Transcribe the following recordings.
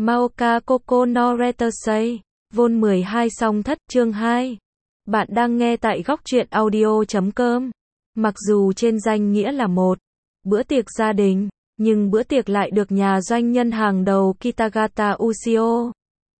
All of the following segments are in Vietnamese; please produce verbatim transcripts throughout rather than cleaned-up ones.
Maoka Koko no Retasei, Vol mười hai song thất, chương hai. Bạn đang nghe tại góc truyện audio chấm com. Mặc dù trên danh nghĩa là một bữa tiệc gia đình, nhưng bữa tiệc lại được nhà doanh nhân hàng đầu Kitagata Ushio.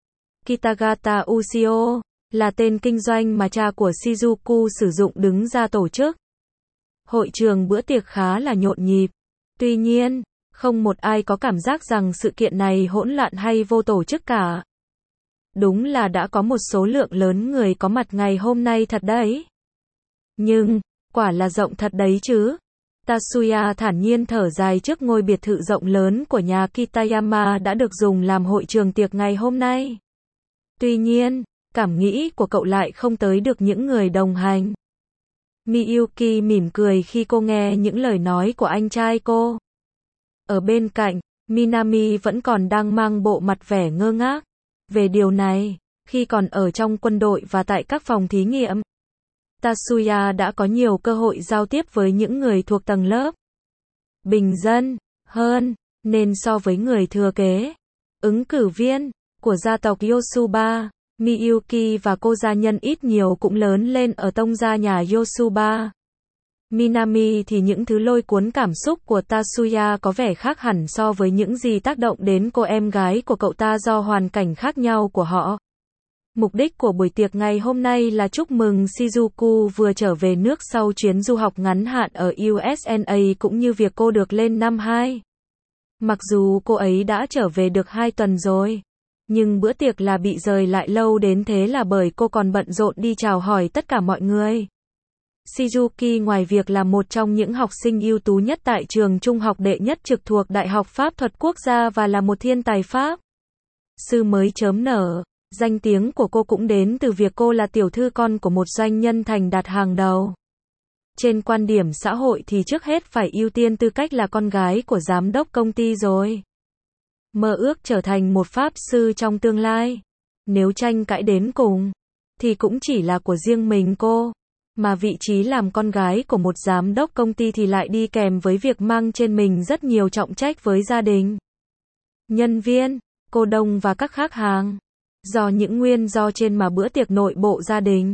Kitagata Ushio là tên kinh doanh mà cha của Shizuku sử dụng đứng ra tổ chức. Hội trường bữa tiệc khá là nhộn nhịp. Tuy nhiên, không một ai có cảm giác rằng sự kiện này hỗn loạn hay vô tổ chức cả. Đúng là đã có một số lượng lớn người có mặt ngày hôm nay thật đấy. Nhưng, quả là rộng thật đấy chứ. Tatsuya thản nhiên thở dài trước ngôi biệt thự rộng lớn của nhà Kitayama đã được dùng làm hội trường tiệc ngày hôm nay. Tuy nhiên, cảm nghĩ của cậu lại không tới được những người đồng hành. Miyuki mỉm cười khi cô nghe những lời nói của anh trai cô. Ở bên cạnh, Minami vẫn còn đang mang bộ mặt vẻ ngơ ngác. Về điều này, khi còn ở trong quân đội và tại các phòng thí nghiệm, Tatsuya đã có nhiều cơ hội giao tiếp với những người thuộc tầng lớp bình dân hơn, nên so với người thừa kế, ứng cử viên của gia tộc Yosuba, Miyuki và cô gia nhân ít nhiều cũng lớn lên ở tông gia nhà Yosuba. Minami thì những thứ lôi cuốn cảm xúc của Tatsuya có vẻ khác hẳn so với những gì tác động đến cô em gái của cậu ta do hoàn cảnh khác nhau của họ. Mục đích của buổi tiệc ngày hôm nay là chúc mừng Shizuku vừa trở về nước sau chuyến du học ngắn hạn ở u ét a cũng như việc cô được lên năm hai. Mặc dù cô ấy đã trở về được hai tuần rồi, nhưng bữa tiệc là bị rời lại lâu đến thế là bởi cô còn bận rộn đi chào hỏi tất cả mọi người. Shizuki ngoài việc là một trong những học sinh ưu tú nhất tại trường trung học đệ nhất trực thuộc Đại học Pháp thuật Quốc gia và là một thiên tài Pháp sư mới chớm nở, danh tiếng của cô cũng đến từ việc cô là tiểu thư con của một doanh nhân thành đạt hàng đầu. Trên quan điểm xã hội thì trước hết phải ưu tiên tư cách là con gái của giám đốc công ty rồi. Mơ ước trở thành một pháp sư trong tương lai, nếu tranh cãi đến cùng, thì cũng chỉ là của riêng mình cô. Mà vị trí làm con gái của một giám đốc công ty thì lại đi kèm với việc mang trên mình rất nhiều trọng trách với gia đình, nhân viên, cô đông và các khách hàng. Do những nguyên do trên mà bữa tiệc nội bộ gia đình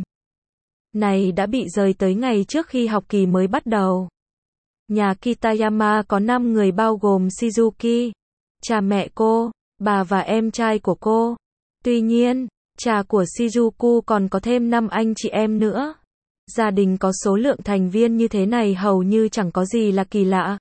này đã bị rời tới ngày trước khi học kỳ mới bắt đầu. Nhà Kitayama có năm người bao gồm Shizuki, cha mẹ cô, bà và em trai của cô. Tuy nhiên, cha của Shizuku còn có thêm năm anh chị em nữa. Gia đình có số lượng thành viên như thế này hầu như chẳng có gì là kỳ lạ.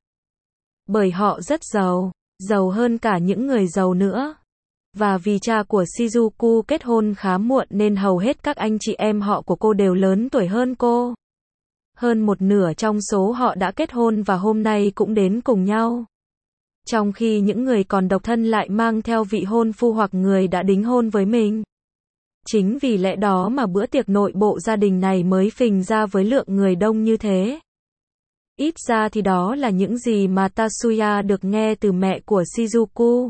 Bởi họ rất giàu, giàu hơn cả những người giàu nữa. Và vì cha của Shizuku kết hôn khá muộn nên hầu hết các anh chị em họ của cô đều lớn tuổi hơn cô. Hơn một nửa trong số họ đã kết hôn và hôm nay cũng đến cùng nhau. Trong khi những người còn độc thân lại mang theo vị hôn phu hoặc người đã đính hôn với mình. Chính vì lẽ đó mà bữa tiệc nội bộ gia đình này mới phình ra với lượng người đông như thế. Ít ra thì đó là những gì mà Tatsuya được nghe từ mẹ của Shizuku.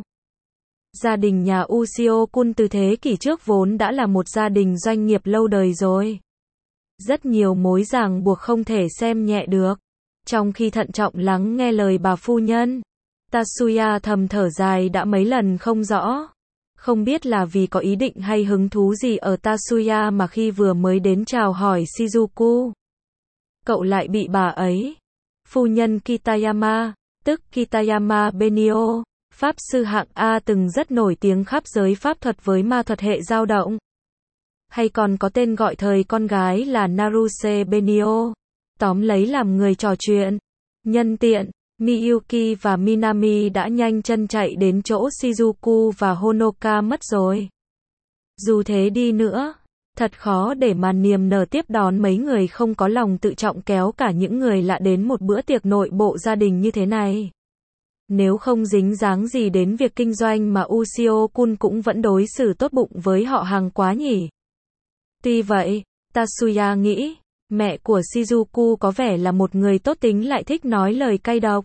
Gia đình nhà Ushio-kun từ thế kỷ trước vốn đã là một gia đình doanh nghiệp lâu đời rồi. Rất nhiều mối ràng buộc không thể xem nhẹ được. Trong khi thận trọng lắng nghe lời bà phu nhân, Tatsuya thầm thở dài đã mấy lần không rõ. Không biết là vì có ý định hay hứng thú gì ở Tatsuya mà khi vừa mới đến chào hỏi Shizuku, cậu lại bị bà ấy, phu nhân Kitayama, tức Kitayama Benio, pháp sư hạng A từng rất nổi tiếng khắp giới pháp thuật với ma thuật hệ dao động, hay còn có tên gọi thời con gái là Naruse Benio, tóm lấy làm người trò chuyện. Nhân tiện, Miyuki và Minami đã nhanh chân chạy đến chỗ Shizuku và Honoka mất rồi. Dù thế đi nữa, thật khó để mà niềm nở tiếp đón mấy người không có lòng tự trọng kéo cả những người lạ đến một bữa tiệc nội bộ gia đình như thế này. Nếu không dính dáng gì đến việc kinh doanh mà Ushio-kun cũng vẫn đối xử tốt bụng với họ hàng quá nhỉ. Tuy vậy, Tatsuya nghĩ, mẹ của Shizuku có vẻ là một người tốt tính lại thích nói lời cay độc.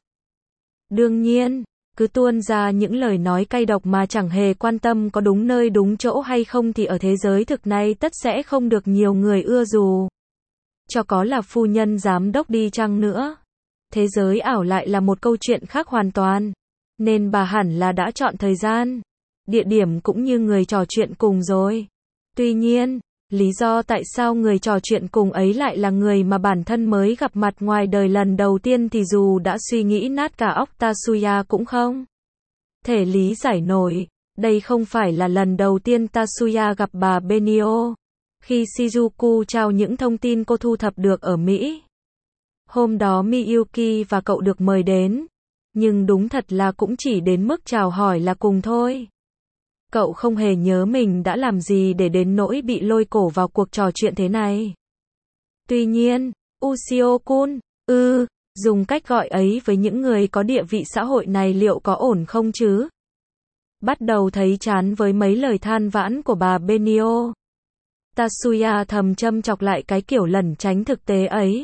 Đương nhiên, cứ tuôn ra những lời nói cay độc mà chẳng hề quan tâm có đúng nơi đúng chỗ hay không thì ở thế giới thực này tất sẽ không được nhiều người ưa dù. Cho có là phu nhân giám đốc đi chăng nữa. Thế giới ảo lại là một câu chuyện khác hoàn toàn. Nên bà hẳn là đã chọn thời gian địa điểm cũng như người trò chuyện cùng rồi. Tuy nhiên, lý do tại sao người trò chuyện cùng ấy lại là người mà bản thân mới gặp mặt ngoài đời lần đầu tiên thì dù đã suy nghĩ nát cả óc Tatsuya cũng không thể lý giải nổi. Đây không phải là lần đầu tiên Tatsuya gặp bà Benio. Khi Shizuku trao những thông tin cô thu thập được ở Mỹ. Hôm đó Miyuki và cậu được mời đến. Nhưng đúng thật là cũng chỉ đến mức chào hỏi là cùng thôi. Cậu không hề nhớ mình đã làm gì để đến nỗi bị lôi cổ vào cuộc trò chuyện thế này. Tuy nhiên, Ushio-kun, ư, dùng cách gọi ấy với những người có địa vị xã hội này liệu có ổn không chứ? Bắt đầu thấy chán với mấy lời than vãn của bà Benio. Tatsuya thầm châm chọc lại cái kiểu lẩn tránh thực tế ấy.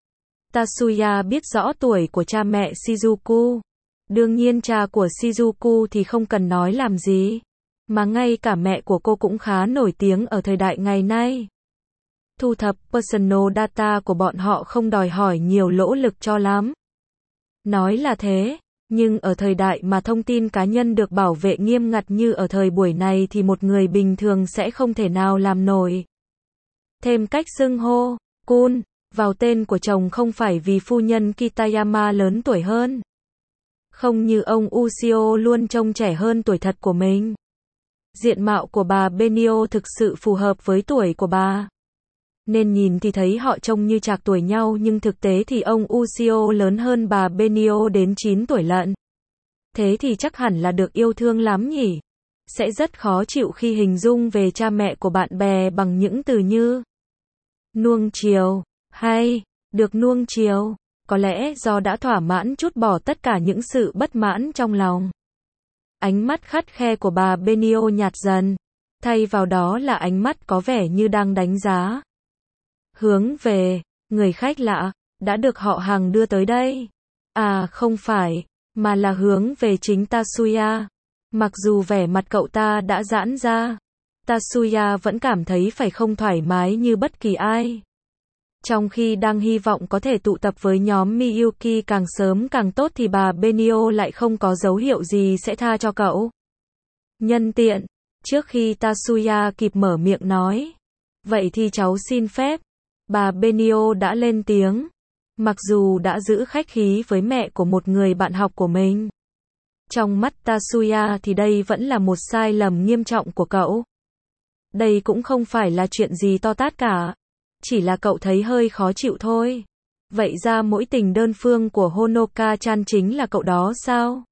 Tatsuya biết rõ tuổi của cha mẹ Shizuku. Đương nhiên cha của Shizuku thì không cần nói làm gì. Mà ngay cả mẹ của cô cũng khá nổi tiếng ở thời đại ngày nay. Thu thập personal data của bọn họ không đòi hỏi nhiều nỗ lực cho lắm. Nói là thế, nhưng ở thời đại mà thông tin cá nhân được bảo vệ nghiêm ngặt như ở thời buổi này thì một người bình thường sẽ không thể nào làm nổi. Thêm cách xưng hô, kun, vào tên của chồng không phải vì phu nhân Kitayama lớn tuổi hơn. Không như ông Ushio luôn trông trẻ hơn tuổi thật của mình. Diện mạo của bà Benio thực sự phù hợp với tuổi của bà. Nên nhìn thì thấy họ trông như trạc tuổi nhau nhưng thực tế thì ông Ushio lớn hơn bà Benio đến chín tuổi lận. Thế thì chắc hẳn là được yêu thương lắm nhỉ? Sẽ rất khó chịu khi hình dung về cha mẹ của bạn bè bằng những từ như nuông chiều, hay được nuông chiều. Có lẽ do đã thỏa mãn trút bỏ tất cả những sự bất mãn trong lòng. Ánh mắt khắt khe của bà Benio nhạt dần. Thay vào đó là ánh mắt có vẻ như đang đánh giá. Hướng về, người khách lạ, đã được họ hàng đưa tới đây. À không phải, mà là hướng về chính Tatsuya. Mặc dù vẻ mặt cậu ta đã giãn ra, Tatsuya vẫn cảm thấy phải không thoải mái như bất kỳ ai. Trong khi đang hy vọng có thể tụ tập với nhóm Miyuki càng sớm càng tốt thì bà Benio lại không có dấu hiệu gì sẽ tha cho cậu. Nhân tiện, trước khi Tatsuya kịp mở miệng nói, vậy thì cháu xin phép, bà Benio đã lên tiếng, mặc dù đã giữ khách khí với mẹ của một người bạn học của mình. Trong mắt Tatsuya thì đây vẫn là một sai lầm nghiêm trọng của cậu. Đây cũng không phải là chuyện gì to tát cả. Chỉ là cậu thấy hơi khó chịu thôi. Vậy ra mỗi tình đơn phương của Honoka-chan chính là cậu đó sao?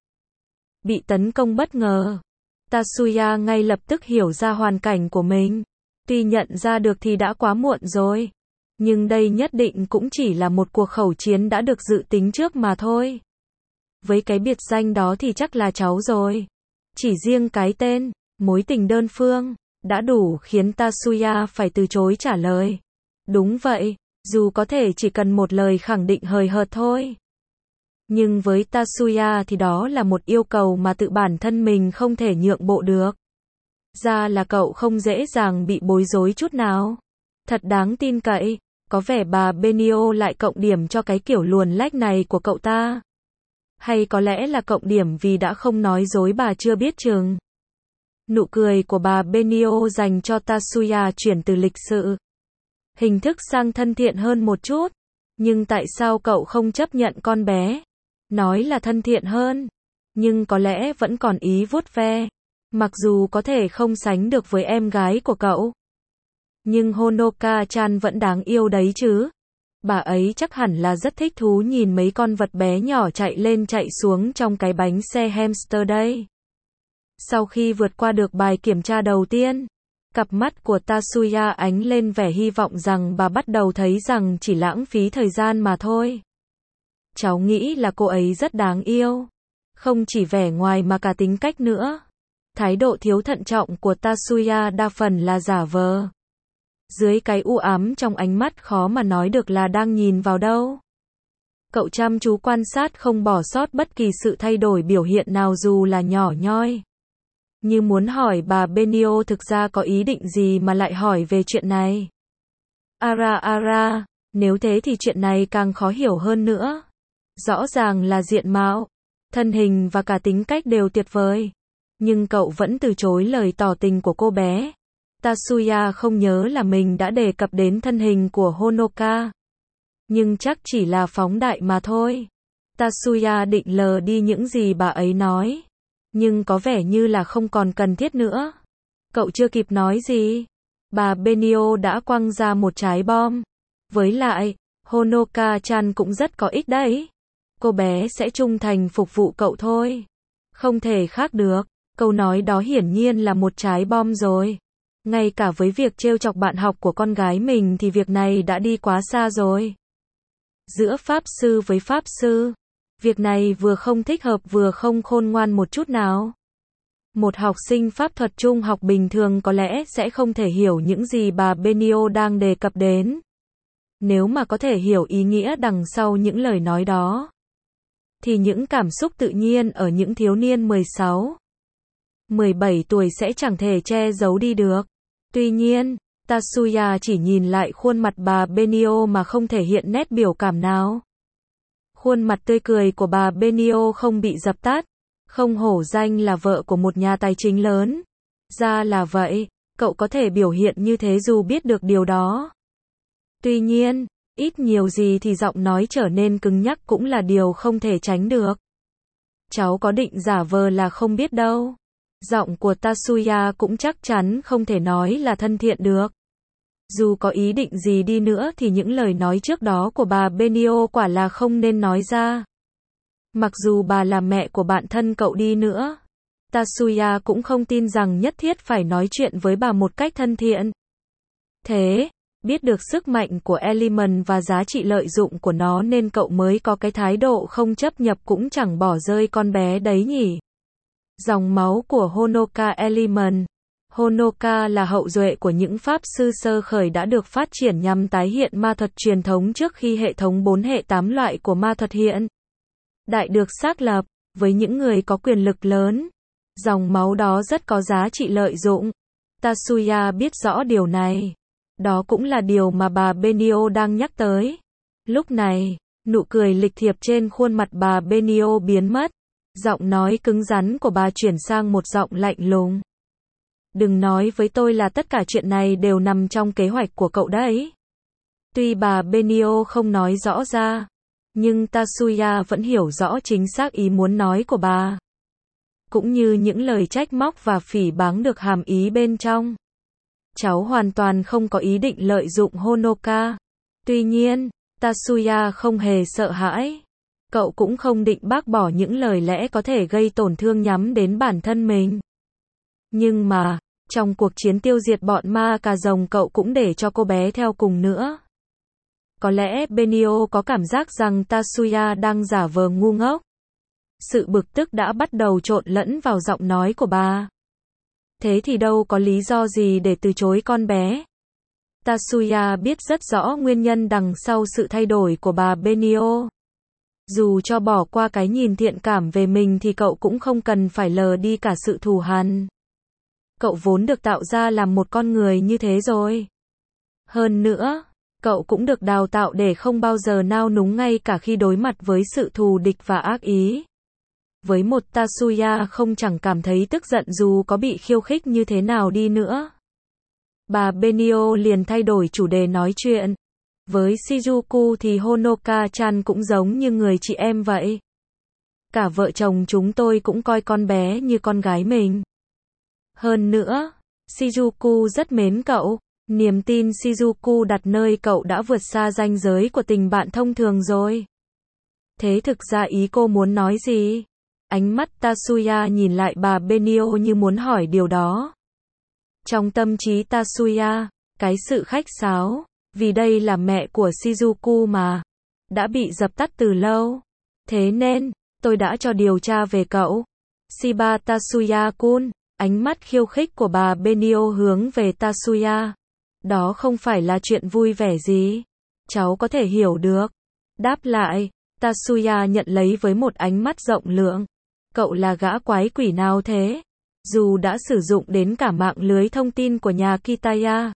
Bị tấn công bất ngờ. Tatsuya ngay lập tức hiểu ra hoàn cảnh của mình. Tuy nhận ra được thì đã quá muộn rồi. Nhưng đây nhất định cũng chỉ là một cuộc khẩu chiến đã được dự tính trước mà thôi. Với cái biệt danh đó thì chắc là cháu rồi. Chỉ riêng cái tên, mối tình đơn phương, đã đủ khiến Tatsuya phải từ chối trả lời. Đúng vậy, dù có thể chỉ cần một lời khẳng định hời hợt thôi. Nhưng với Tatsuya thì đó là một yêu cầu mà tự bản thân mình không thể nhượng bộ được. Ra là cậu không dễ dàng bị bối rối chút nào. Thật đáng tin cậy, có vẻ bà Benio lại cộng điểm cho cái kiểu luồn lách này của cậu ta. Hay có lẽ là cộng điểm vì đã không nói dối bà chưa biết chừng. Nụ cười của bà Benio dành cho Tatsuya chuyển từ lịch sự, hình thức sang thân thiện hơn một chút. Nhưng tại sao cậu không chấp nhận con bé? Nói là thân thiện hơn, nhưng có lẽ vẫn còn ý vuốt ve. Mặc dù có thể không sánh được với em gái của cậu. Nhưng Honoka-chan vẫn đáng yêu đấy chứ. Bà ấy chắc hẳn là rất thích thú nhìn mấy con vật bé nhỏ chạy lên chạy xuống trong cái bánh xe hamster đây. Sau khi vượt qua được bài kiểm tra đầu tiên, cặp mắt của Tatsuya ánh lên vẻ hy vọng rằng bà bắt đầu thấy rằng chỉ lãng phí thời gian mà thôi. Cháu nghĩ là cô ấy rất đáng yêu. Không chỉ vẻ ngoài mà cả tính cách nữa. Thái độ thiếu thận trọng của Tatsuya đa phần là giả vờ. Dưới cái u ám trong ánh mắt khó mà nói được là đang nhìn vào đâu. Cậu chăm chú quan sát không bỏ sót bất kỳ sự thay đổi biểu hiện nào dù là nhỏ nhoi. Như muốn hỏi bà Benio thực ra có ý định gì mà lại hỏi về chuyện này. Ara ara, nếu thế thì chuyện này càng khó hiểu hơn nữa. Rõ ràng là diện mạo, thân hình và cả tính cách đều tuyệt vời. Nhưng cậu vẫn từ chối lời tỏ tình của cô bé. Tatsuya không nhớ là mình đã đề cập đến thân hình của Honoka. Nhưng chắc chỉ là phóng đại mà thôi. Tatsuya định lờ đi những gì bà ấy nói. Nhưng có vẻ như là không còn cần thiết nữa. Cậu chưa kịp nói gì. Bà Benio đã quăng ra một trái bom. Với lại, Honoka-chan cũng rất có ích đấy. Cô bé sẽ trung thành phục vụ cậu thôi. Không thể khác được. Câu nói đó hiển nhiên là một trái bom rồi. Ngay cả với việc trêu chọc bạn học của con gái mình thì việc này đã đi quá xa rồi. Giữa pháp sư với pháp sư, việc này vừa không thích hợp vừa không khôn ngoan một chút nào. Một học sinh pháp thuật trung học bình thường có lẽ sẽ không thể hiểu những gì bà Benio đang đề cập đến. Nếu mà có thể hiểu ý nghĩa đằng sau những lời nói đó, thì những cảm xúc tự nhiên ở những thiếu niên mười sáu, mười bảy tuổi sẽ chẳng thể che giấu đi được. Tuy nhiên, Tatsuya chỉ nhìn lại khuôn mặt bà Benio mà không thể hiện nét biểu cảm nào. Khuôn mặt tươi cười của bà Benio không bị dập tắt. Không hổ danh là vợ của một nhà tài chính lớn. Ra là vậy, cậu có thể biểu hiện như thế dù biết được điều đó. Tuy nhiên, ít nhiều gì thì giọng nói trở nên cứng nhắc cũng là điều không thể tránh được. Cháu có định giả vờ là không biết đâu. Giọng của Tatsuya cũng chắc chắn không thể nói là thân thiện được. Dù có ý định gì đi nữa thì những lời nói trước đó của bà Benio quả là không nên nói ra. Mặc dù bà là mẹ của bạn thân cậu đi nữa, Tatsuya cũng không tin rằng nhất thiết phải nói chuyện với bà một cách thân thiện. Thế, biết được sức mạnh của Element và giá trị lợi dụng của nó nên cậu mới có cái thái độ không chấp nhập cũng chẳng bỏ rơi con bé đấy nhỉ. Dòng máu của Honoka Element. Honoka là hậu duệ của những pháp sư sơ khởi đã được phát triển nhằm tái hiện ma thuật truyền thống trước khi hệ thống bốn hệ tám loại của ma thuật hiện đại được xác lập, với những người có quyền lực lớn. Dòng máu đó rất có giá trị lợi dụng. Tatsuya biết rõ điều này. Đó cũng là điều mà bà Benio đang nhắc tới. Lúc này, nụ cười lịch thiệp trên khuôn mặt bà Benio biến mất. Giọng nói cứng rắn của bà chuyển sang một giọng lạnh lùng. Đừng nói với tôi là tất cả chuyện này đều nằm trong kế hoạch của cậu đấy. Tuy bà Benio không nói rõ ra, nhưng Tatsuya vẫn hiểu rõ chính xác ý muốn nói của bà. Cũng như những lời trách móc và phỉ báng được hàm ý bên trong. Cháu hoàn toàn không có ý định lợi dụng Honoka. Tuy nhiên, Tatsuya không hề sợ hãi. Cậu cũng không định bác bỏ những lời lẽ có thể gây tổn thương nhắm đến bản thân mình. Nhưng mà, trong cuộc chiến tiêu diệt bọn ma cà rồng cậu cũng để cho cô bé theo cùng nữa. Có lẽ Benio có cảm giác rằng Tatsuya đang giả vờ ngu ngốc. Sự bực tức đã bắt đầu trộn lẫn vào giọng nói của bà. Thế thì đâu có lý do gì để từ chối con bé. Tatsuya biết rất rõ nguyên nhân đằng sau sự thay đổi của bà Benio. Dù cho bỏ qua cái nhìn thiện cảm về mình thì cậu cũng không cần phải lờ đi cả sự thù hằn. Cậu vốn được tạo ra làm một con người như thế rồi. Hơn nữa, cậu cũng được đào tạo để không bao giờ nao núng ngay cả khi đối mặt với sự thù địch và ác ý. Với một Tatsuya không chẳng cảm thấy tức giận dù có bị khiêu khích như thế nào đi nữa. Bà Benio liền thay đổi chủ đề nói chuyện. Với Shizuku thì Honoka-chan cũng giống như người chị em vậy. Cả vợ chồng chúng tôi cũng coi con bé như con gái mình. Hơn nữa, Shizuku rất mến cậu. Niềm tin Shizuku đặt nơi cậu đã vượt xa ranh giới của tình bạn thông thường rồi. Thế thực ra ý cô muốn nói gì? Ánh mắt Tatsuya nhìn lại bà Benio như muốn hỏi điều đó. Trong tâm trí Tatsuya, cái sự khách sáo, vì đây là mẹ của Shizuku mà, đã bị dập tắt từ lâu. Thế nên, tôi đã cho điều tra về cậu. Shiba Tatsuya-kun, ánh mắt khiêu khích của bà Benio hướng về Tatsuya. Đó không phải là chuyện vui vẻ gì. Cháu có thể hiểu được. Đáp lại, Tatsuya nhận lấy với một ánh mắt rộng lượng. Cậu là gã quái quỷ nào thế? Dù đã sử dụng đến cả mạng lưới thông tin của nhà Kitaya,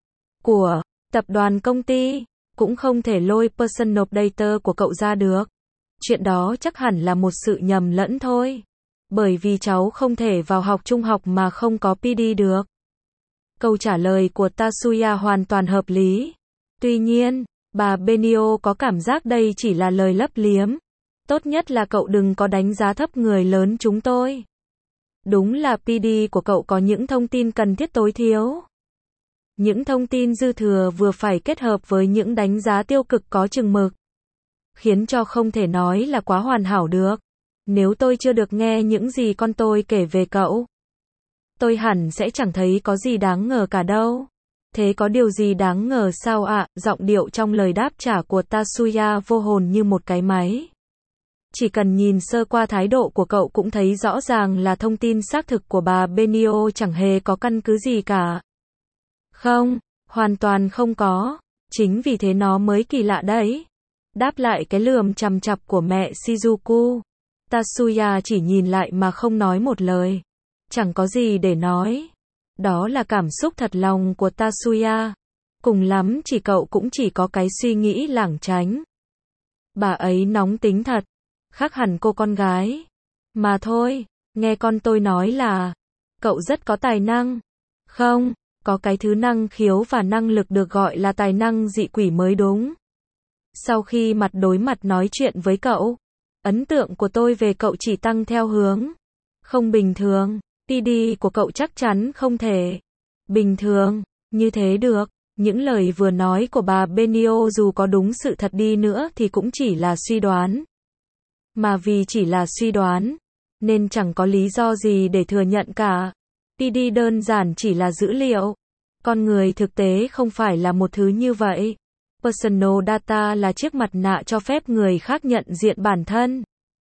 của tập đoàn công ty, cũng không thể lôi personal data của cậu ra được. Chuyện đó chắc hẳn là một sự nhầm lẫn thôi. Bởi vì cháu không thể vào học trung học mà không có pê đê được. Câu trả lời của Tatsuya hoàn toàn hợp lý. Tuy nhiên, bà Benio có cảm giác đây chỉ là lời lấp liếm. Tốt nhất là cậu đừng có đánh giá thấp người lớn chúng tôi. Đúng là pê đê của cậu có những thông tin cần thiết tối thiểu. Những thông tin dư thừa vừa phải kết hợp với những đánh giá tiêu cực có chừng mực. Khiến cho không thể nói là quá hoàn hảo được. Nếu tôi chưa được nghe những gì con tôi kể về cậu, tôi hẳn sẽ chẳng thấy có gì đáng ngờ cả đâu. Thế có điều gì đáng ngờ sao ạ? À? Giọng điệu trong lời đáp trả của Tatsuya vô hồn như một cái máy. Chỉ cần nhìn sơ qua thái độ của cậu cũng thấy rõ ràng là thông tin xác thực của bà Benio chẳng hề có căn cứ gì cả. Không, hoàn toàn không có. Chính vì thế nó mới kỳ lạ đấy. Đáp lại cái lườm chằm chặp của mẹ Shizuku, Tatsuya chỉ nhìn lại mà không nói một lời. Chẳng có gì để nói. Đó là cảm xúc thật lòng của Tatsuya. Cùng lắm chỉ cậu cũng chỉ có cái suy nghĩ lảng tránh. Bà ấy nóng tính thật. Khác hẳn cô con gái. Mà thôi, nghe con tôi nói là cậu rất có tài năng. Không, có cái thứ năng khiếu và năng lực được gọi là tài năng dị quỷ mới đúng. Sau khi mặt đối mặt nói chuyện với cậu, ấn tượng của tôi về cậu chỉ tăng theo hướng không bình thường. pê đê của cậu chắc chắn không thể bình thường như thế được. Những lời vừa nói của bà Benio dù có đúng sự thật đi nữa thì cũng chỉ là suy đoán. Mà vì chỉ là suy đoán, nên chẳng có lý do gì để thừa nhận cả. pê đê đơn giản chỉ là dữ liệu. Con người thực tế không phải là một thứ như vậy. Personal data là chiếc mặt nạ cho phép người khác nhận diện bản thân.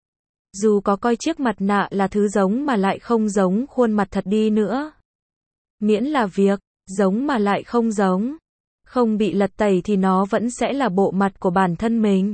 Dù có coi chiếc mặt nạ là thứ giống mà lại không giống khuôn mặt thật đi nữa. Miễn là việc giống mà lại không giống, không bị lật tẩy thì nó vẫn sẽ là bộ mặt của bản thân mình.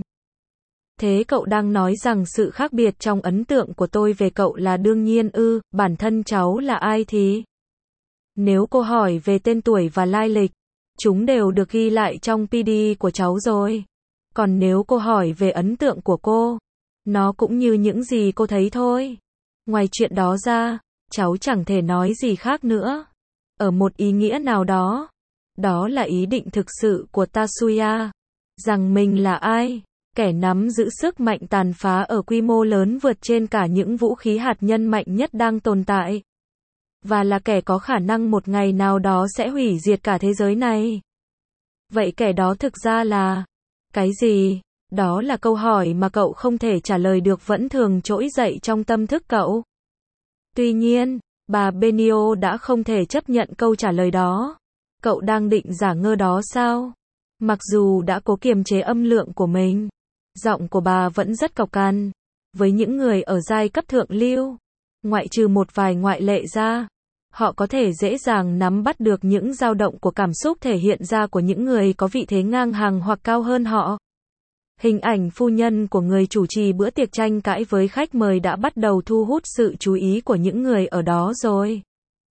Thế cậu đang nói rằng sự khác biệt trong ấn tượng của tôi về cậu là đương nhiên ư? Bản thân cháu là ai thì? Nếu cô hỏi về tên tuổi và lai lịch, chúng đều được ghi lại trong pê đê của cháu rồi. Còn nếu cô hỏi về ấn tượng của cô, nó cũng như những gì cô thấy thôi. Ngoài chuyện đó ra, cháu chẳng thể nói gì khác nữa. Ở một ý nghĩa nào đó, đó là ý định thực sự của Tatsuya, rằng mình là ai, kẻ nắm giữ sức mạnh tàn phá ở quy mô lớn vượt trên cả những vũ khí hạt nhân mạnh nhất đang tồn tại. Và là kẻ có khả năng một ngày nào đó sẽ hủy diệt cả thế giới này. Vậy kẻ đó thực ra là cái gì? Đó là câu hỏi mà cậu không thể trả lời được vẫn thường trỗi dậy trong tâm thức cậu. Tuy nhiên, bà Benio đã không thể chấp nhận câu trả lời đó. Cậu đang định giả ngơ đó sao? Mặc dù đã cố kiềm chế âm lượng của mình, giọng của bà vẫn rất cộc cằn. Với những người ở giai cấp thượng lưu, ngoại trừ một vài ngoại lệ ra, họ có thể dễ dàng nắm bắt được những dao động của cảm xúc thể hiện ra của những người có vị thế ngang hàng hoặc cao hơn họ. Hình ảnh phu nhân của người chủ trì bữa tiệc tranh cãi với khách mời đã bắt đầu thu hút sự chú ý của những người ở đó rồi.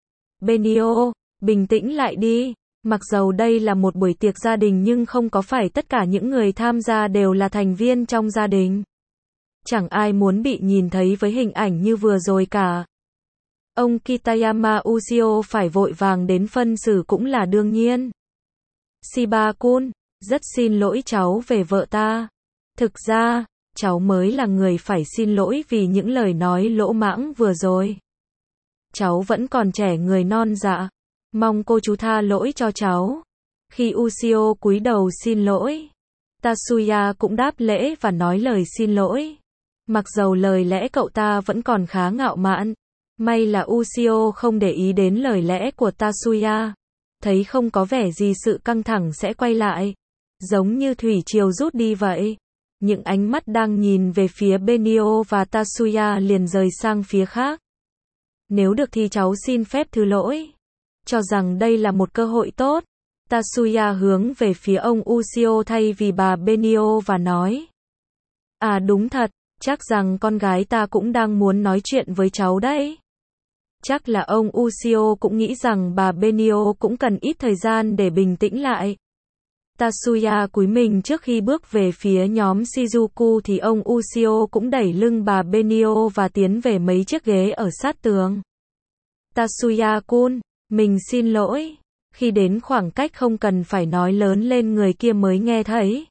Benio, bình tĩnh lại đi. Mặc dầu đây là một buổi tiệc gia đình nhưng không có phải tất cả những người tham gia đều là thành viên trong gia đình. Chẳng ai muốn bị nhìn thấy với hình ảnh như vừa rồi cả. Ông Kitayama Ushio phải vội vàng đến phân xử cũng là đương nhiên. Shiba-kun, rất xin lỗi cháu về vợ ta. Thực ra, cháu mới là người phải xin lỗi vì những lời nói lỗ mãng vừa rồi. Cháu vẫn còn trẻ người non dạ. Mong cô chú tha lỗi cho cháu. Khi Ushio cúi đầu xin lỗi, Tatsuya cũng đáp lễ và nói lời xin lỗi. Mặc dầu lời lẽ cậu ta vẫn còn khá ngạo mạn. May là Ushio không để ý đến lời lẽ của Tatsuya. Thấy không có vẻ gì sự căng thẳng sẽ quay lại. Giống như thủy triều rút đi vậy. Những ánh mắt đang nhìn về phía Benio và Tatsuya liền rời sang phía khác. Nếu được thì cháu xin phép thứ lỗi. Cho rằng đây là một cơ hội tốt. Tatsuya hướng về phía ông Ushio thay vì bà Benio và nói. À đúng thật, chắc rằng con gái ta cũng đang muốn nói chuyện với cháu đấy. Chắc là ông Ushio cũng nghĩ rằng bà Benio cũng cần ít thời gian để bình tĩnh lại. Tatsuya cúi mình trước khi bước về phía nhóm Shizuku thì ông Ushio cũng đẩy lưng bà Benio và tiến về mấy chiếc ghế ở sát tường. Tatsuya-kun, mình xin lỗi. Khi đến khoảng cách không cần phải nói lớn lên người kia mới nghe thấy.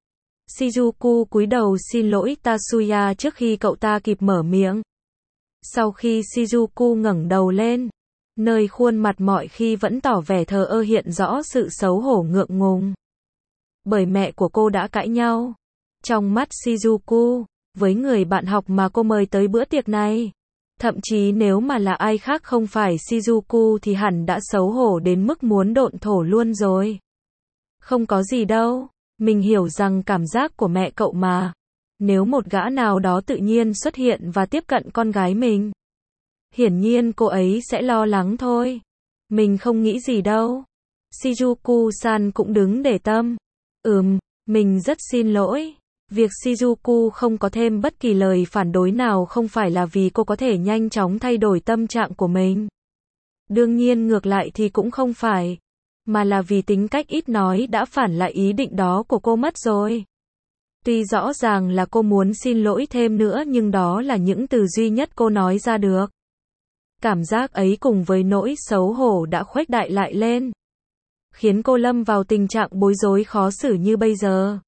Shizuku cúi đầu xin lỗi Tatsuya trước khi cậu ta kịp mở miệng. Sau khi Shizuku ngẩng đầu lên, nơi khuôn mặt mọi khi vẫn tỏ vẻ thờ ơ hiện rõ sự xấu hổ ngượng ngùng. Bởi mẹ của cô đã cãi nhau. Trong mắt Shizuku, với người bạn học mà cô mời tới bữa tiệc này, thậm chí nếu mà là ai khác không phải Shizuku thì hẳn đã xấu hổ đến mức muốn độn thổ luôn rồi. Không có gì đâu, mình hiểu rằng cảm giác của mẹ cậu mà. Nếu một gã nào đó tự nhiên xuất hiện và tiếp cận con gái mình, hiển nhiên cô ấy sẽ lo lắng thôi. Mình không nghĩ gì đâu. Shizuku-san cũng đứng để tâm. Ừm, mình rất xin lỗi. Việc Shizuku không có thêm bất kỳ lời phản đối nào không phải là vì cô có thể nhanh chóng thay đổi tâm trạng của mình. Đương nhiên ngược lại thì cũng không phải. Mà là vì tính cách ít nói đã phản lại ý định đó của cô mất rồi. Tuy rõ ràng là cô muốn xin lỗi thêm nữa nhưng đó là những từ duy nhất cô nói ra được. Cảm giác ấy cùng với nỗi xấu hổ đã khuếch đại lại lên, khiến cô lâm vào tình trạng bối rối khó xử như bây giờ.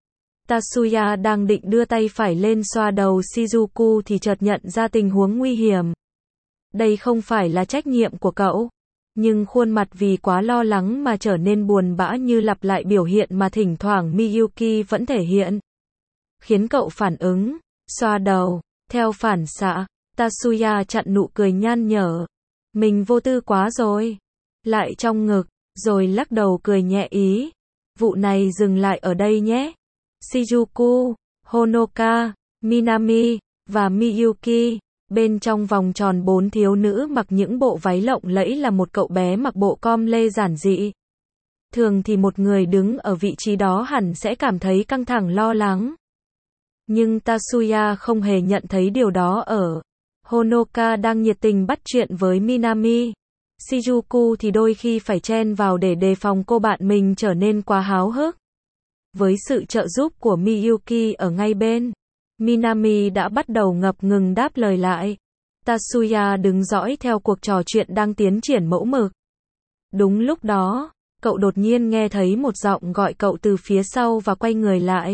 Tatsuya đang định đưa tay phải lên xoa đầu Shizuku thì chợt nhận ra tình huống nguy hiểm. Đây không phải là trách nhiệm của cậu. Nhưng khuôn mặt vì quá lo lắng mà trở nên buồn bã như lặp lại biểu hiện mà thỉnh thoảng Miyuki vẫn thể hiện. Khiến cậu phản ứng, xoa đầu, theo phản xạ. Tatsuya chặn nụ cười nhăn nhở. Mình vô tư quá rồi. Lại trong ngực, rồi lắc đầu cười nhẹ ý. Vụ này dừng lại ở đây nhé. Shizuku, Honoka, Minami, và Miyuki. Bên trong vòng tròn bốn thiếu nữ mặc những bộ váy lộng lẫy là một cậu bé mặc bộ com lê giản dị. Thường thì một người đứng ở vị trí đó hẳn sẽ cảm thấy căng thẳng lo lắng. Nhưng Tatsuya không hề nhận thấy điều đó ở Honoka đang nhiệt tình bắt chuyện với Minami. Shizuku thì đôi khi phải chen vào để đề phòng cô bạn mình trở nên quá háo hức. Với sự trợ giúp của Miyuki ở ngay bên, Minami đã bắt đầu ngập ngừng đáp lời lại. Tatsuya đứng dõi theo cuộc trò chuyện đang tiến triển mẫu mực. Đúng lúc đó, cậu đột nhiên nghe thấy một giọng gọi cậu từ phía sau và quay người lại.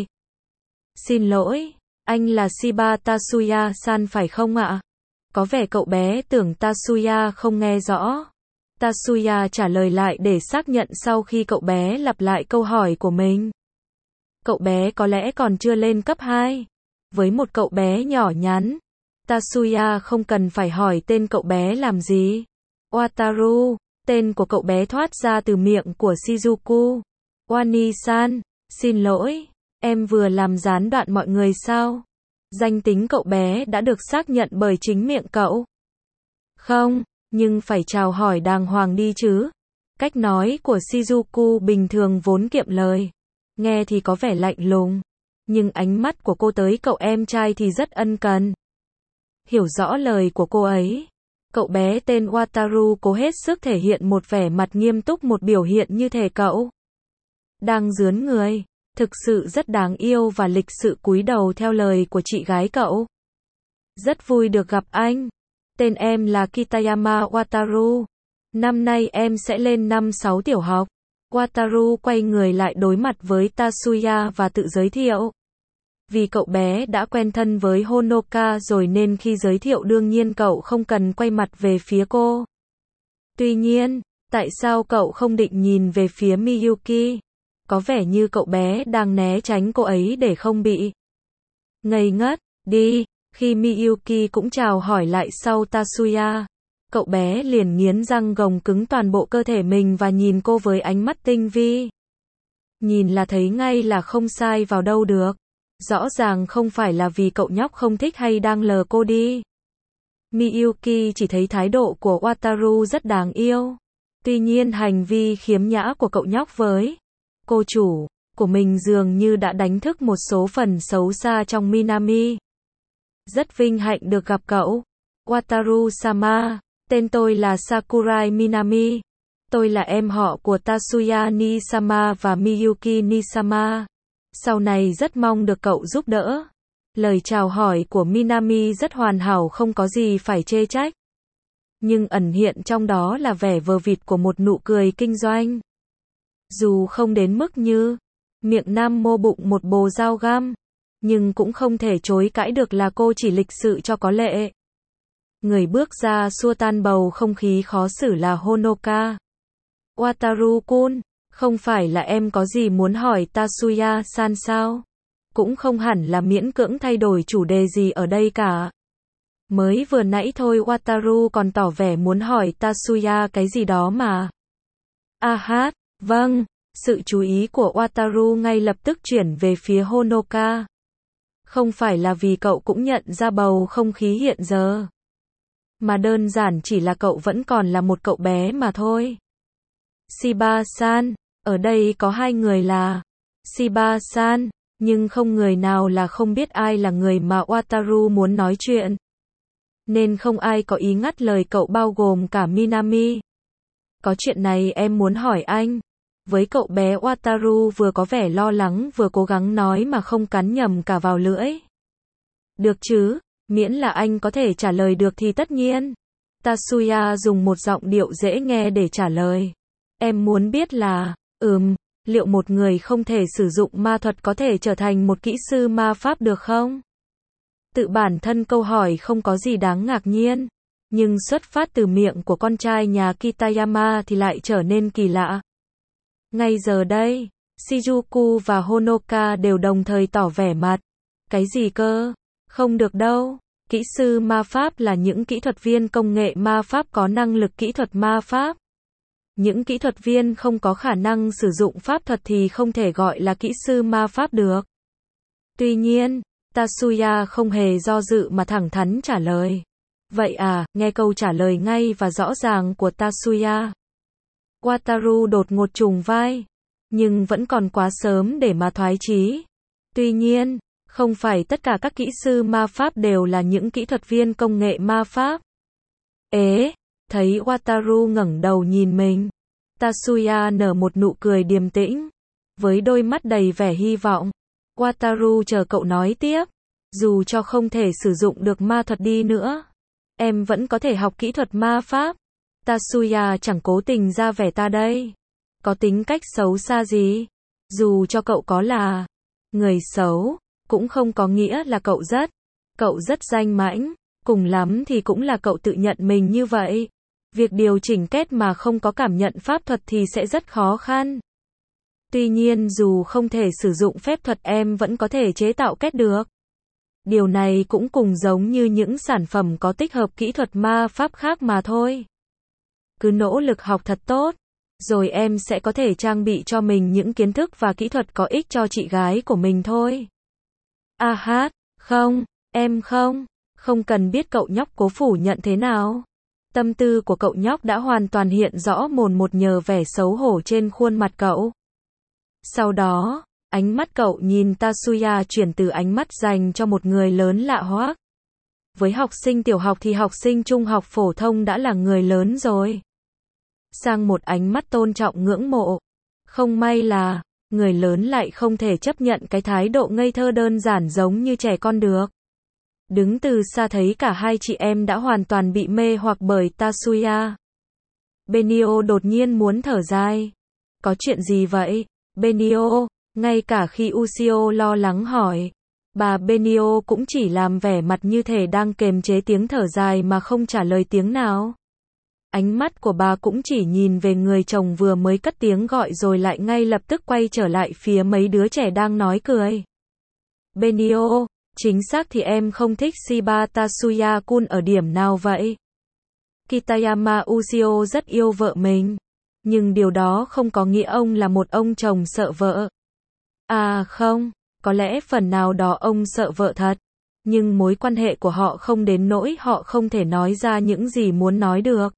Xin lỗi, anh là Shiba Tatsuya-san phải không ạ? Có vẻ cậu bé tưởng Tatsuya không nghe rõ. Tatsuya trả lời lại để xác nhận sau khi cậu bé lặp lại câu hỏi của mình. Cậu bé có lẽ còn chưa lên cấp hai. Với một cậu bé nhỏ nhắn, Tatsuya không cần phải hỏi tên cậu bé làm gì. Wataru, tên của cậu bé thoát ra từ miệng của Shizuku. Wani-san, xin lỗi, em vừa làm gián đoạn mọi người sao? Danh tính cậu bé đã được xác nhận bởi chính miệng cậu. Không, nhưng phải chào hỏi đàng hoàng đi chứ. Cách nói của Shizuku bình thường vốn kiệm lời. Nghe thì có vẻ lạnh lùng. Nhưng ánh mắt của cô tới cậu em trai thì rất ân cần. Hiểu rõ lời của cô ấy, cậu bé tên Wataru cố hết sức thể hiện một vẻ mặt nghiêm túc, một biểu hiện như thể cậu đang rướn người. Thực sự rất đáng yêu và lịch sự cúi đầu theo lời của chị gái cậu. Rất vui được gặp anh. Tên em là Kitayama Wataru. Năm nay em sẽ lên năm sáu tiểu học. Wataru quay người lại đối mặt với Tatsuya và tự giới thiệu. Vì cậu bé đã quen thân với Honoka rồi nên khi giới thiệu đương nhiên cậu không cần quay mặt về phía cô. Tuy nhiên, tại sao cậu không định nhìn về phía Miyuki? Có vẻ như cậu bé đang né tránh cô ấy để không bị ngây ngất đi. Khi Miyuki cũng chào hỏi lại sau Tatsuya, cậu bé liền nghiến răng gồng cứng toàn bộ cơ thể mình và nhìn cô với ánh mắt tinh vi. Nhìn là thấy ngay là không sai vào đâu được. Rõ ràng không phải là vì cậu nhóc không thích hay đang lờ cô đi. Miyuki chỉ thấy thái độ của Wataru rất đáng yêu. Tuy nhiên hành vi khiếm nhã của cậu nhóc với cô chủ của mình dường như đã đánh thức một số phần xấu xa trong Minami. Rất vinh hạnh được gặp cậu. Wataru-sama, tên tôi là Sakurai Minami. Tôi là em họ của Tatsuya Nisama và Miyuki Nisama. Sau này rất mong được cậu giúp đỡ. Lời chào hỏi của Minami rất hoàn hảo, không có gì phải chê trách. Nhưng ẩn hiện trong đó là vẻ vờ vịt của một nụ cười kinh doanh. Dù không đến mức như miệng nam mô bụng một bồ dao găm, nhưng cũng không thể chối cãi được là cô chỉ lịch sự cho có lệ. Người bước ra xua tan bầu không khí khó xử là Honoka. Wataru-kun, không phải là em có gì muốn hỏi Tatsuya-san sao? Cũng không hẳn là miễn cưỡng thay đổi chủ đề gì ở đây cả. Mới vừa nãy thôi Wataru còn tỏ vẻ muốn hỏi Tatsuya cái gì đó mà. A hát, vâng, sự chú ý của Wataru ngay lập tức chuyển về phía Honoka. Không phải là vì cậu cũng nhận ra bầu không khí hiện giờ, mà đơn giản chỉ là cậu vẫn còn là một cậu bé mà thôi. Shiba-san, ở đây có hai người là Shiba-san, nhưng không người nào là không biết ai là người mà Wataru muốn nói chuyện. Nên không ai có ý ngắt lời cậu, bao gồm cả Minami. Có chuyện này em muốn hỏi anh. Với cậu bé Wataru vừa có vẻ lo lắng vừa cố gắng nói mà không cắn nhầm cả vào lưỡi. Được chứ, miễn là anh có thể trả lời được thì tất nhiên. Tatsuya dùng một giọng điệu dễ nghe để trả lời. Em muốn biết là, ừm, liệu một người không thể sử dụng ma thuật có thể trở thành một kỹ sư ma pháp được không? Tự bản thân câu hỏi không có gì đáng ngạc nhiên, nhưng xuất phát từ miệng của con trai nhà Kitayama thì lại trở nên kỳ lạ. Ngay giờ đây, Shizuku và Honoka đều đồng thời tỏ vẻ mặt. Cái gì cơ? Không được đâu. Kỹ sư ma pháp là những kỹ thuật viên công nghệ ma pháp có năng lực kỹ thuật ma pháp. Những kỹ thuật viên không có khả năng sử dụng pháp thuật thì không thể gọi là kỹ sư ma pháp được. Tuy nhiên, Tatsuya không hề do dự mà thẳng thắn trả lời. Vậy à, nghe câu trả lời ngay và rõ ràng của Tatsuya, Wataru đột ngột trùng vai. Nhưng vẫn còn quá sớm để mà thoái chí. Tuy nhiên, không phải tất cả các kỹ sư ma pháp đều là những kỹ thuật viên công nghệ ma pháp. Ế, thấy Wataru ngẩng đầu nhìn mình, Tatsuya nở một nụ cười điềm tĩnh, với đôi mắt đầy vẻ hy vọng. Wataru chờ cậu nói tiếp. Dù cho không thể sử dụng được ma thuật đi nữa, em vẫn có thể học kỹ thuật ma pháp. Tatsuya chẳng cố tình ra vẻ ta đây có tính cách xấu xa gì. Dù cho cậu có là người xấu, cũng không có nghĩa là cậu rất, cậu rất danh mãnh. Cùng lắm thì cũng là cậu tự nhận mình như vậy. Việc điều chỉnh kết mà không có cảm nhận pháp thuật thì sẽ rất khó khăn. Tuy nhiên dù không thể sử dụng phép thuật em vẫn có thể chế tạo kết được. Điều này cũng cùng giống như những sản phẩm có tích hợp kỹ thuật ma pháp khác mà thôi. Cứ nỗ lực học thật tốt, rồi em sẽ có thể trang bị cho mình những kiến thức và kỹ thuật có ích cho chị gái của mình thôi. A hát, không, em không, không cần biết cậu nhóc cố phủ nhận thế nào. Tâm tư của cậu nhóc đã hoàn toàn hiện rõ mồn một nhờ vẻ xấu hổ trên khuôn mặt cậu. Sau đó, ánh mắt cậu nhìn Tatsuya chuyển từ ánh mắt dành cho một người lớn lạ hoắc. Với học sinh tiểu học thì học sinh trung học phổ thông đã là người lớn rồi. Sang một ánh mắt tôn trọng ngưỡng mộ. Không may là, người lớn lại không thể chấp nhận cái thái độ ngây thơ đơn giản giống như trẻ con được. Đứng từ xa thấy cả hai chị em đã hoàn toàn bị mê hoặc bởi Tatsuya. Benio đột nhiên muốn thở dài. Có chuyện gì vậy, Benio? Ngay cả khi Ushio lo lắng hỏi, bà Benio cũng chỉ làm vẻ mặt như thể đang kềm chế tiếng thở dài mà không trả lời tiếng nào. Ánh mắt của bà cũng chỉ nhìn về người chồng vừa mới cất tiếng gọi rồi lại ngay lập tức quay trở lại phía mấy đứa trẻ đang nói cười. Benio, chính xác thì em không thích Shiba Tatsuya-kun ở điểm nào vậy? Kitayama Ushio rất yêu vợ mình, nhưng điều đó không có nghĩa ông là một ông chồng sợ vợ. À không, có lẽ phần nào đó ông sợ vợ thật, nhưng mối quan hệ của họ không đến nỗi họ không thể nói ra những gì muốn nói được.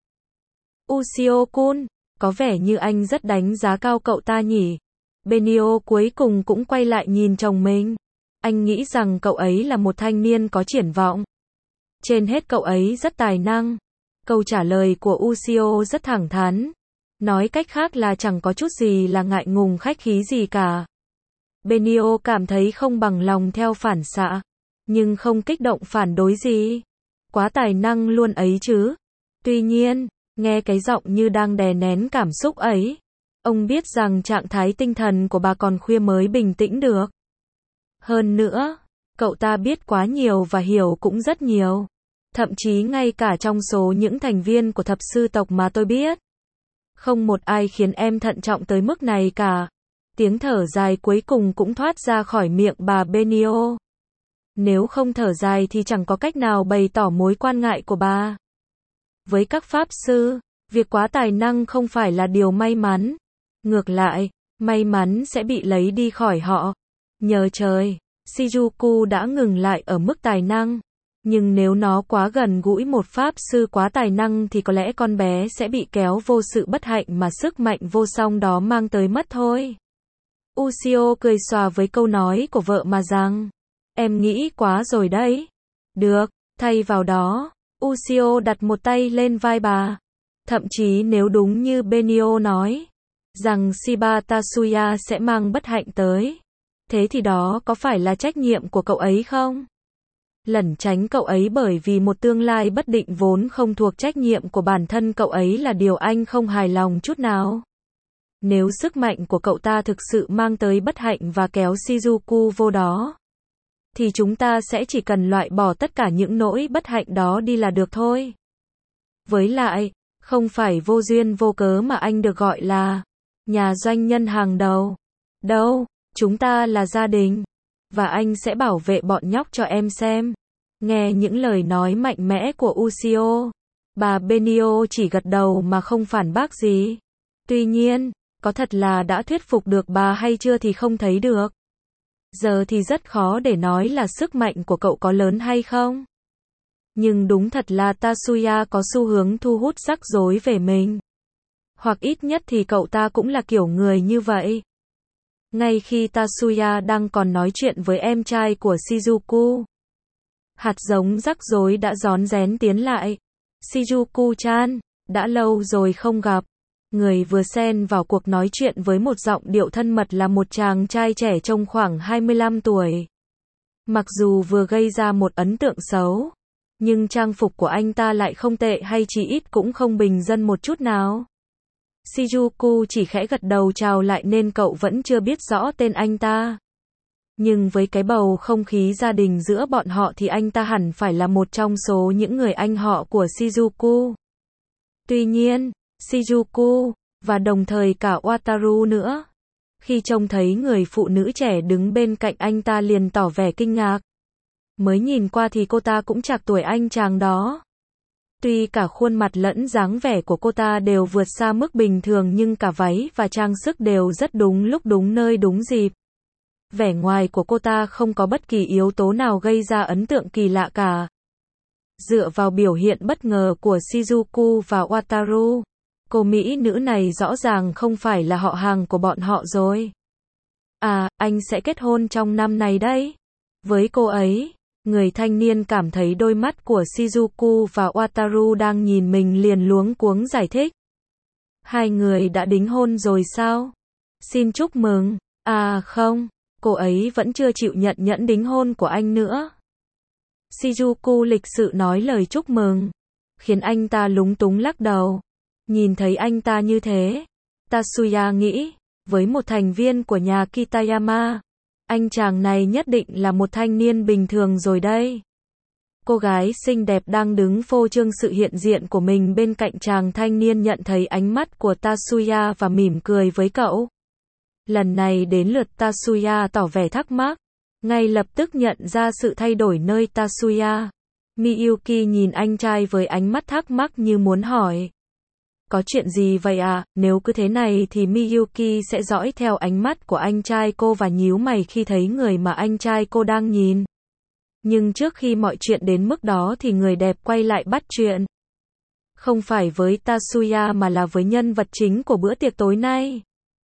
Ushio-kun, có vẻ như anh rất đánh giá cao cậu ta nhỉ? Benio cuối cùng cũng quay lại nhìn chồng mình. Anh nghĩ rằng cậu ấy là một thanh niên có triển vọng. Trên hết cậu ấy rất tài năng. Câu trả lời của Ushio rất thẳng thắn. Nói cách khác là chẳng có chút gì là ngại ngùng khách khí gì cả. Benio cảm thấy không bằng lòng theo phản xạ, nhưng không kích động phản đối gì. Quá tài năng luôn ấy chứ. Tuy nhiên, nghe cái giọng như đang đè nén cảm xúc ấy, ông biết rằng trạng thái tinh thần của bà còn khuya mới bình tĩnh được. Hơn nữa, cậu ta biết quá nhiều và hiểu cũng rất nhiều. Thậm chí ngay cả trong số những thành viên của thập sư tộc mà tôi biết, không một ai khiến em thận trọng tới mức này cả. Tiếng thở dài cuối cùng cũng thoát ra khỏi miệng bà Benio. Nếu không thở dài thì chẳng có cách nào bày tỏ mối quan ngại của bà. Với các pháp sư, việc quá tài năng không phải là điều may mắn. Ngược lại, may mắn sẽ bị lấy đi khỏi họ. Nhờ trời, Shizuku đã ngừng lại ở mức tài năng. Nhưng nếu nó quá gần gũi một pháp sư quá tài năng thì có lẽ con bé sẽ bị kéo vô sự bất hạnh mà sức mạnh vô song đó mang tới mất thôi. Ushio cười xòa với câu nói của vợ mà rằng, em nghĩ quá rồi đấy. Được, thay vào đó, Ushio đặt một tay lên vai bà. Thậm chí nếu đúng như Benio nói, rằng Shiba Tatsuya sẽ mang bất hạnh tới, thế thì đó có phải là trách nhiệm của cậu ấy không? Lẩn tránh cậu ấy bởi vì một tương lai bất định vốn không thuộc trách nhiệm của bản thân cậu ấy là điều anh không hài lòng chút nào. Nếu sức mạnh của cậu ta thực sự mang tới bất hạnh và kéo Shizuku vô đó, thì chúng ta sẽ chỉ cần loại bỏ tất cả những nỗi bất hạnh đó đi là được thôi. Với lại, không phải vô duyên vô cớ mà anh được gọi là nhà doanh nhân hàng đầu. Đâu, chúng ta là gia đình. Và anh sẽ bảo vệ bọn nhóc cho em xem. Nghe những lời nói mạnh mẽ của Ushio, bà Benio chỉ gật đầu mà không phản bác gì. Tuy nhiên, có thật là đã thuyết phục được bà hay chưa thì không thấy được. Giờ thì rất khó để nói là sức mạnh của cậu có lớn hay không. Nhưng đúng thật là Tatsuya có xu hướng thu hút rắc rối về mình. Hoặc ít nhất thì cậu ta cũng là kiểu người như vậy. Ngay khi Tatsuya đang còn nói chuyện với em trai của Shizuku, hạt giống rắc rối đã rón rén tiến lại. Shizuku-chan, đã lâu rồi không gặp. Người vừa xen vào cuộc nói chuyện với một giọng điệu thân mật là một chàng trai trẻ trông khoảng hai mươi lăm tuổi. Mặc dù vừa gây ra một ấn tượng xấu, nhưng trang phục của anh ta lại không tệ hay chỉ ít cũng không bình dân một chút nào. Shizuku chỉ khẽ gật đầu chào lại nên cậu vẫn chưa biết rõ tên anh ta. Nhưng với cái bầu không khí gia đình giữa bọn họ thì anh ta hẳn phải là một trong số những người anh họ của Shizuku. Tuy nhiên, Shizuku, và đồng thời cả Wataru nữa, khi trông thấy người phụ nữ trẻ đứng bên cạnh anh ta liền tỏ vẻ kinh ngạc. Mới nhìn qua thì cô ta cũng trạc tuổi anh chàng đó. Tuy cả khuôn mặt lẫn dáng vẻ của cô ta đều vượt xa mức bình thường nhưng cả váy và trang sức đều rất đúng lúc đúng nơi đúng dịp. Vẻ ngoài của cô ta không có bất kỳ yếu tố nào gây ra ấn tượng kỳ lạ cả. Dựa vào biểu hiện bất ngờ của Shizuku và Wataru, cô mỹ nữ này rõ ràng không phải là họ hàng của bọn họ rồi. À, anh sẽ kết hôn trong năm này đấy. Với cô ấy, người thanh niên cảm thấy đôi mắt của Shizuku và Wataru đang nhìn mình liền luống cuống giải thích. Hai người đã đính hôn rồi sao? Xin chúc mừng. À không, cô ấy vẫn chưa chịu nhận nhẫn đính hôn của anh nữa. Shizuku lịch sự nói lời chúc mừng, khiến anh ta lúng túng lắc đầu. Nhìn thấy anh ta như thế, Tatsuya nghĩ, với một thành viên của nhà Kitayama, anh chàng này nhất định là một thanh niên bình thường rồi đây. Cô gái xinh đẹp đang đứng phô trương sự hiện diện của mình bên cạnh chàng thanh niên nhận thấy ánh mắt của Tatsuya và mỉm cười với cậu. Lần này đến lượt Tatsuya tỏ vẻ thắc mắc, ngay lập tức nhận ra sự thay đổi nơi Tatsuya. Miyuki nhìn anh trai với ánh mắt thắc mắc như muốn hỏi. Có chuyện gì vậy à? Nếu cứ thế này thì Miyuki sẽ dõi theo ánh mắt của anh trai cô và nhíu mày khi thấy người mà anh trai cô đang nhìn. Nhưng trước khi mọi chuyện đến mức đó thì người đẹp quay lại bắt chuyện. Không phải với Tatsuya mà là với nhân vật chính của bữa tiệc tối nay.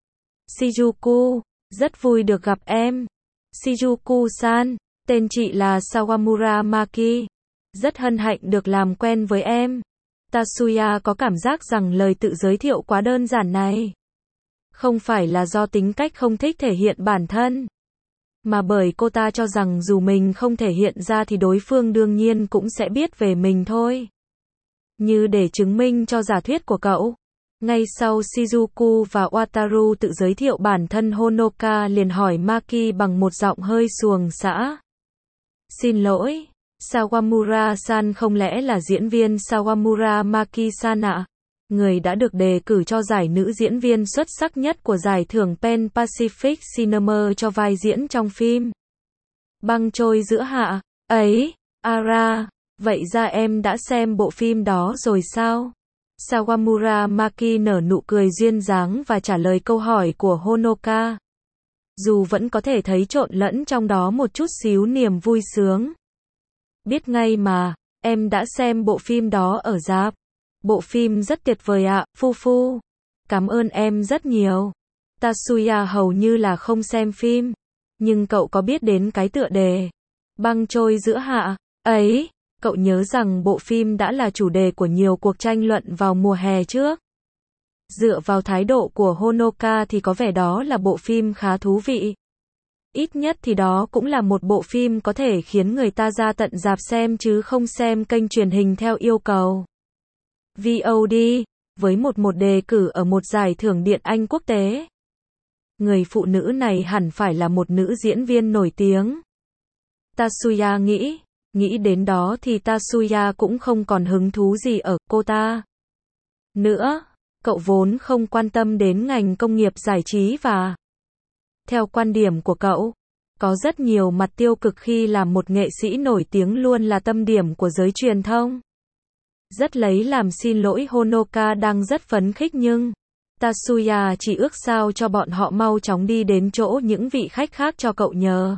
Shizuku, rất vui được gặp em. Shizuku-san, tên chị là Sawamura Maki. Rất hân hạnh được làm quen với em. Tatsuya có cảm giác rằng lời tự giới thiệu quá đơn giản này không phải là do tính cách không thích thể hiện bản thân, mà bởi cô ta cho rằng dù mình không thể hiện ra thì đối phương đương nhiên cũng sẽ biết về mình thôi. Như để chứng minh cho giả thuyết của cậu, ngay sau Shizuku và Wataru tự giới thiệu bản thân, Honoka liền hỏi Maki bằng một giọng hơi xuồng xã. Xin lỗi, Sawamura-san, không lẽ là diễn viên Sawamura Maki-san ạ? Người đã được đề cử cho giải nữ diễn viên xuất sắc nhất của giải thưởng Pan Pacific Cinema cho vai diễn trong phim Băng trôi giữa hạ. Ấy, Ara, vậy ra em đã xem bộ phim đó rồi sao? Sawamura Maki nở nụ cười duyên dáng và trả lời câu hỏi của Honoka. Dù vẫn có thể thấy trộn lẫn trong đó một chút xíu niềm vui sướng. Biết ngay mà, em đã xem bộ phim đó ở rạp. Bộ phim rất tuyệt vời ạ, Phu Phu. Cảm ơn em rất nhiều. Tatsuya hầu như là không xem phim. Nhưng cậu có biết đến cái tựa đề Băng trôi giữa hạ ấy? Cậu nhớ rằng bộ phim đã là chủ đề của nhiều cuộc tranh luận vào mùa hè trước. Dựa vào thái độ của Honoka thì có vẻ đó là bộ phim khá thú vị. Ít nhất thì đó cũng là một bộ phim có thể khiến người ta ra tận rạp xem chứ không xem kênh truyền hình theo yêu cầu vê o đê, với một một đề cử ở một giải thưởng điện ảnh quốc tế. Người phụ nữ này hẳn phải là một nữ diễn viên nổi tiếng. Tatsuya nghĩ, nghĩ đến đó thì Tatsuya cũng không còn hứng thú gì ở cô ta nữa. Cậu vốn không quan tâm đến ngành công nghiệp giải trí và theo quan điểm của cậu, có rất nhiều mặt tiêu cực khi làm một nghệ sĩ nổi tiếng luôn là tâm điểm của giới truyền thông. Rất lấy làm xin lỗi, Honoka đang rất phấn khích nhưng Tatsuya chỉ ước sao cho bọn họ mau chóng đi đến chỗ những vị khách khác cho cậu nhờ.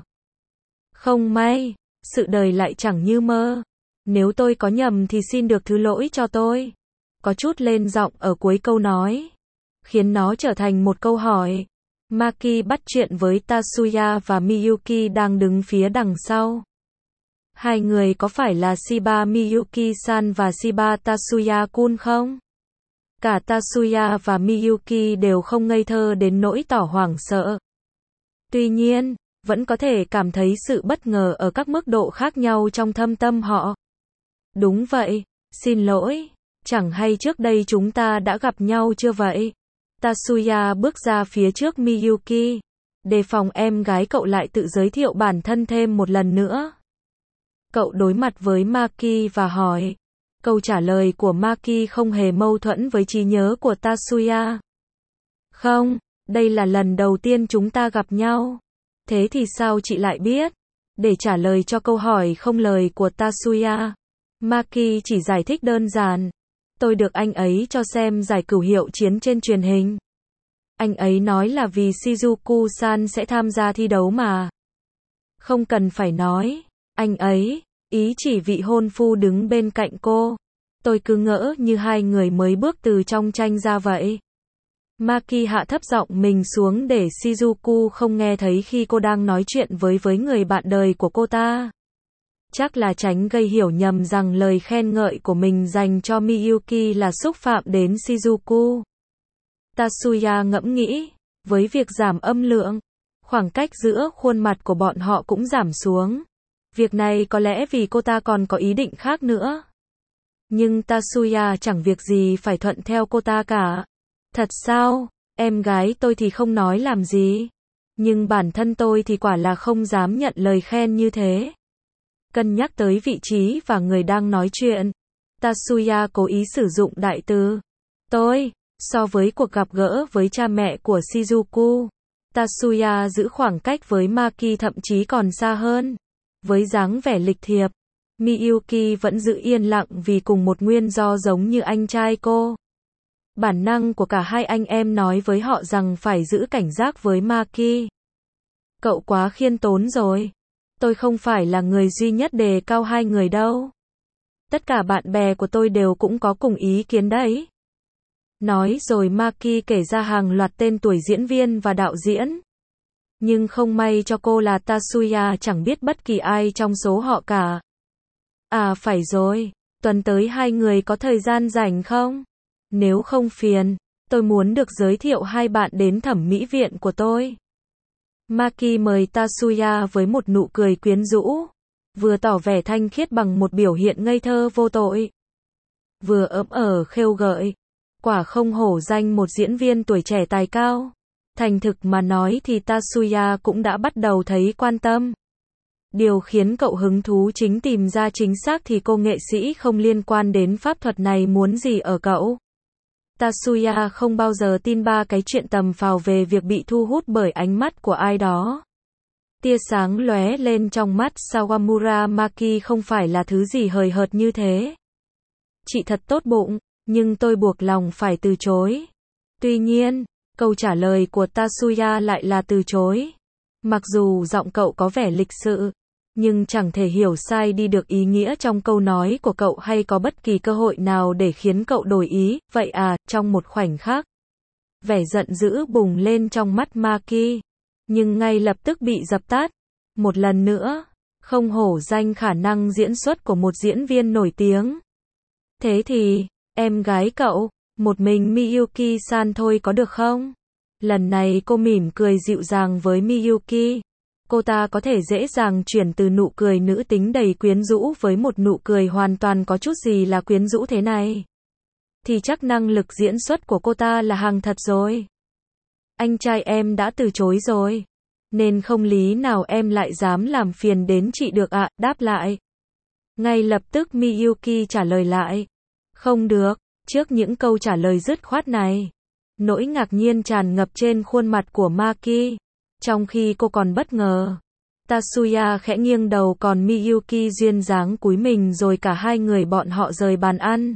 Không may, sự đời lại chẳng như mơ. Nếu tôi có nhầm thì xin được thứ lỗi cho tôi. Có chút lên giọng ở cuối câu nói, khiến nó trở thành một câu hỏi. Maki bắt chuyện với Tatsuya và Miyuki đang đứng phía đằng sau. Hai người có phải là Shiba Miyuki-san và Shiba Tatsuya-kun không? Cả Tatsuya và Miyuki đều không ngây thơ đến nỗi tỏ hoảng sợ. Tuy nhiên, vẫn có thể cảm thấy sự bất ngờ ở các mức độ khác nhau trong thâm tâm họ. Đúng vậy, xin lỗi, chẳng hay trước đây chúng ta đã gặp nhau chưa vậy? Tatsuya bước ra phía trước Miyuki, đề phòng em gái cậu lại tự giới thiệu bản thân thêm một lần nữa. Cậu đối mặt với Maki và hỏi. Câu trả lời của Maki không hề mâu thuẫn với trí nhớ của Tatsuya. Không, đây là lần đầu tiên chúng ta gặp nhau. Thế thì sao chị lại biết? Để trả lời cho câu hỏi không lời của Tatsuya, Maki chỉ giải thích đơn giản. Tôi được anh ấy cho xem giải cửu hiệu chiến trên truyền hình. Anh ấy nói là vì Shizuku-san sẽ tham gia thi đấu mà. Không cần phải nói, anh ấy, ý chỉ vị hôn phu đứng bên cạnh cô. Tôi cứ ngỡ như hai người mới bước từ trong tranh ra vậy. Maki hạ thấp giọng mình xuống để Shizuku không nghe thấy khi cô đang nói chuyện với với người bạn đời của cô ta. Chắc là tránh gây hiểu nhầm rằng lời khen ngợi của mình dành cho Miyuki là xúc phạm đến Shizuku. Tatsuya ngẫm nghĩ, với việc giảm âm lượng, khoảng cách giữa khuôn mặt của bọn họ cũng giảm xuống. Việc này có lẽ vì cô ta còn có ý định khác nữa. Nhưng Tatsuya chẳng việc gì phải thuận theo cô ta cả. Thật sao? Em gái tôi thì không nói làm gì. Nhưng bản thân tôi thì quả là không dám nhận lời khen như thế. Cân nhắc tới vị trí và người đang nói chuyện, Tatsuya cố ý sử dụng đại từ tôi. So với cuộc gặp gỡ với cha mẹ của Shizuku, Tatsuya giữ khoảng cách với Maki thậm chí còn xa hơn. Với dáng vẻ lịch thiệp, Miyuki vẫn giữ yên lặng vì cùng một nguyên do giống như anh trai cô. Bản năng của cả hai anh em nói với họ rằng phải giữ cảnh giác với Maki. Cậu quá khiêm tốn rồi. Tôi không phải là người duy nhất đề cao hai người đâu. Tất cả bạn bè của tôi đều cũng có cùng ý kiến đấy. Nói rồi Maki kể ra hàng loạt tên tuổi diễn viên và đạo diễn. Nhưng không may cho cô là Tatsuya chẳng biết bất kỳ ai trong số họ cả. À phải rồi, tuần tới hai người có thời gian rảnh không? Nếu không phiền, tôi muốn được giới thiệu hai bạn đến thẩm mỹ viện của tôi. Maki mời Tatsuya với một nụ cười quyến rũ, vừa tỏ vẻ thanh khiết bằng một biểu hiện ngây thơ vô tội, vừa ấm ở khêu gợi. Quả không hổ danh một diễn viên tuổi trẻ tài cao. Thành thực mà nói thì Tatsuya cũng đã bắt đầu thấy quan tâm. Điều khiến cậu hứng thú chính tìm ra chính xác thì cô nghệ sĩ không liên quan đến pháp thuật này muốn gì ở cậu. Tatsuya không bao giờ tin ba cái chuyện tầm phào về việc bị thu hút bởi ánh mắt của ai đó. Tia sáng lóe lên trong mắt Sawamura Maki không phải là thứ gì hời hợt như thế. Chị thật tốt bụng, nhưng tôi buộc lòng phải từ chối. Tuy nhiên, câu trả lời của Tatsuya lại là từ chối. Mặc dù giọng cậu có vẻ lịch sự, nhưng chẳng thể hiểu sai đi được ý nghĩa trong câu nói của cậu hay có bất kỳ cơ hội nào để khiến cậu đổi ý. Vậy à, trong một khoảnh khắc, vẻ giận dữ bùng lên trong mắt Maki, nhưng ngay lập tức bị dập tắt. Một lần nữa, không hổ danh khả năng diễn xuất của một diễn viên nổi tiếng. Thế thì, em gái cậu, một mình Miyuki-san thôi có được không? Lần này cô mỉm cười dịu dàng với Miyuki. Cô ta có thể dễ dàng chuyển từ nụ cười nữ tính đầy quyến rũ với một nụ cười hoàn toàn có chút gì là quyến rũ thế này. Thì chắc năng lực diễn xuất của cô ta là hàng thật rồi. Anh trai em đã từ chối rồi, nên không lý nào em lại dám làm phiền đến chị được ạ, đáp lại. Ngay lập tức Miyuki trả lời lại. Không được. Trước những câu trả lời dứt khoát này, nỗi ngạc nhiên tràn ngập trên khuôn mặt của Maki. Trong khi cô còn bất ngờ, Tatsuya khẽ nghiêng đầu còn Miyuki duyên dáng cúi mình rồi cả hai người bọn họ rời bàn ăn.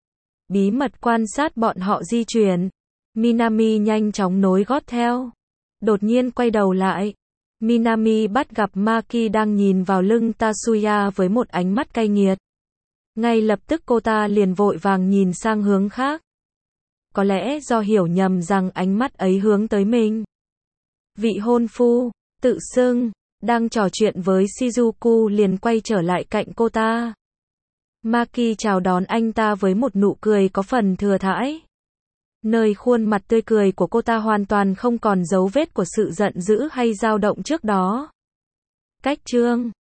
Bí mật quan sát bọn họ di chuyển. Minami nhanh chóng nối gót theo. Đột nhiên quay đầu lại. Minami bắt gặp Maki đang nhìn vào lưng Tatsuya với một ánh mắt cay nghiệt. Ngay lập tức cô ta liền vội vàng nhìn sang hướng khác. Có lẽ do hiểu nhầm rằng ánh mắt ấy hướng tới mình. Vị hôn phu, tự xưng, đang trò chuyện với Shizuku liền quay trở lại cạnh cô ta. Maki chào đón anh ta với một nụ cười có phần thừa thãi. Nơi khuôn mặt tươi cười của cô ta hoàn toàn không còn dấu vết của sự giận dữ hay dao động trước đó. Cách chương